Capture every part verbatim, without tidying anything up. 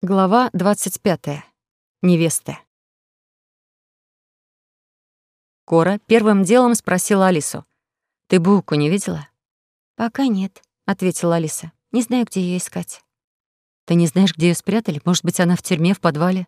Глава двадцать пятая. Невеста. Кора первым делом спросила Алису. «Ты булку не видела?» «Пока нет», — ответила Алиса. «Не знаю, где ее искать». «Ты не знаешь, где ее спрятали? Может быть, она в тюрьме, в подвале?»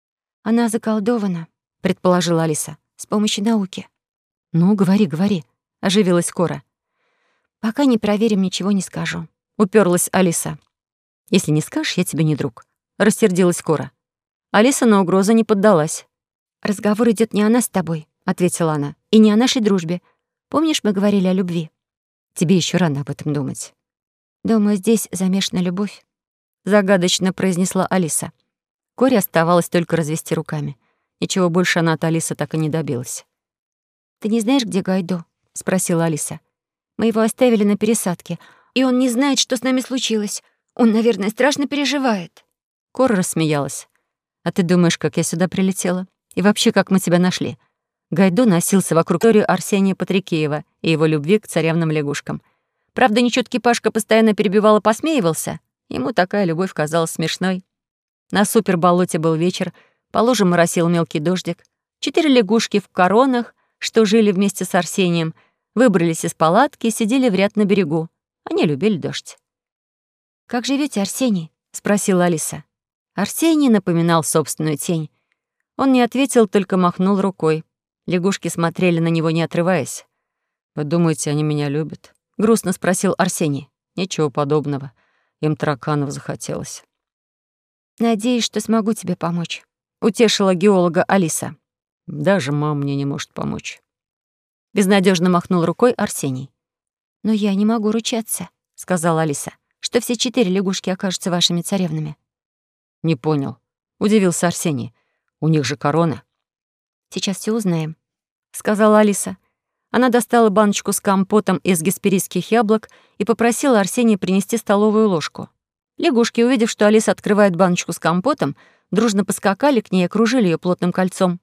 «Она заколдована», — предположила Алиса, — «с помощью науки». «Ну, говори, говори», — оживилась Кора. «Пока не проверим, ничего не скажу», — уперлась Алиса. «Если не скажешь, я тебе не друг», — рассердилась Кора. Алиса на угрозу не поддалась. «Разговор идет не о нас с тобой», — ответила она, — «и не о нашей дружбе. Помнишь, мы говорили о любви?» «Тебе еще рано об этом думать». «Думаю, здесь замешана любовь», — загадочно произнесла Алиса. Коре оставалось только развести руками. Ничего больше она от Алисы так и не добилась. «Ты не знаешь, где Гайдо?» — спросила Алиса. «Мы его оставили на пересадке, и он не знает, что с нами случилось. Он, наверное, страшно переживает». Кора рассмеялась. «А ты думаешь, как я сюда прилетела? И вообще, как мы тебя нашли?» Гайдо носился вокруг историю Арсения Патрикеева и его любви к царевным лягушкам. Правда, нечёткий Пашка постоянно перебивал и посмеивался. Ему такая любовь казалась смешной. На суперболоте был вечер, по лужам моросил мелкий дождик. Четыре лягушки в коронах, что жили вместе с Арсением, выбрались из палатки и сидели в ряд на берегу. Они любили дождь. «Как живете, Арсений?» — спросила Алиса. Арсений напоминал собственную тень. Он не ответил, только махнул рукой. Лягушки смотрели на него, не отрываясь. «Вы думаете, они меня любят?» — грустно спросил Арсений. «Ничего подобного. Им тараканов захотелось». «Надеюсь, что смогу тебе помочь», — утешила геолога Алиса. «Даже мама мне не может помочь». Безнадежно махнул рукой Арсений. «Но я не могу ручаться», — сказала Алиса, «что все четыре лягушки окажутся вашими царевнами». «Не понял», — удивился Арсений. «У них же корона». «Сейчас все узнаем», — сказала Алиса. Она достала баночку с компотом из гесперийских яблок и попросила Арсения принести столовую ложку. Лягушки, увидев, что Алиса открывает баночку с компотом, дружно поскакали к ней и окружили ее плотным кольцом.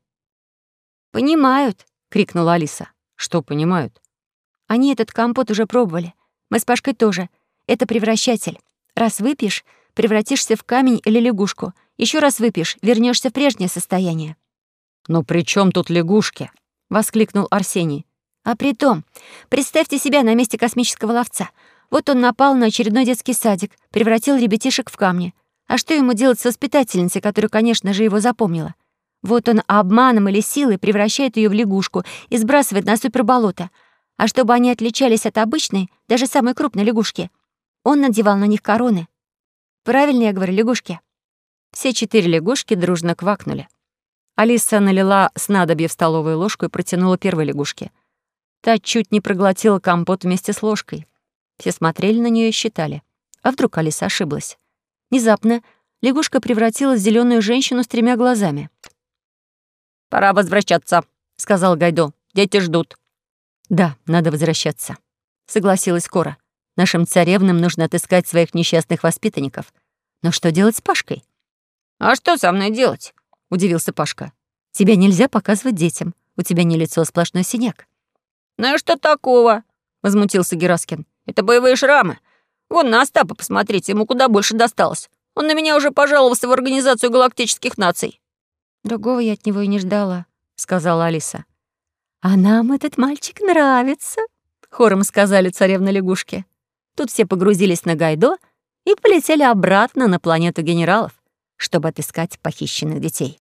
«Понимают», — крикнула Алиса. «Что понимают?» «Они этот компот уже пробовали. Мы с Пашкой тоже. Это превращатель. Раз выпьешь, превратишься в камень или лягушку. Еще раз выпьешь, вернешься в прежнее состояние». «Но при чем тут лягушки?» — воскликнул Арсений. «А притом, представьте себя на месте космического ловца. Вот он напал на очередной детский садик, превратил ребятишек в камни. А что ему делать с воспитательницей, которая, конечно же, его запомнила? Вот он обманом или силой превращает ее в лягушку и сбрасывает на суперболото. А чтобы они отличались от обычной, даже самой крупной лягушки, он надевал на них короны. Правильно я говорю, лягушки?» Все четыре лягушки дружно квакнули. Алиса налила снадобье в столовую ложку и протянула первой лягушке. Та чуть не проглотила компот вместе с ложкой. Все смотрели на нее и считали. А вдруг Алиса ошиблась? Внезапно лягушка превратилась в зеленую женщину с тремя глазами. «Пора возвращаться», — сказал Гайдо. «Дети ждут». «Да, надо возвращаться», — согласилась Кора. «Нашим царевнам нужно отыскать своих несчастных воспитанников. Но что делать с Пашкой?» «А что со мной делать?» — удивился Пашка. «Тебя нельзя показывать детям. У тебя не лицо, а сплошной синяк». «Ну и что такого?» — возмутился Гераскин. «Это боевые шрамы. Вон на Остапа посмотрите, ему куда больше досталось. Он на меня уже пожаловался в Организацию галактических наций». «Другого я от него и не ждала», — сказала Алиса. «А нам этот мальчик нравится», — хором сказали царевны-лягушки. Тут все погрузились на Гайдо и полетели обратно на планету генералов, чтобы отыскать похищенных детей.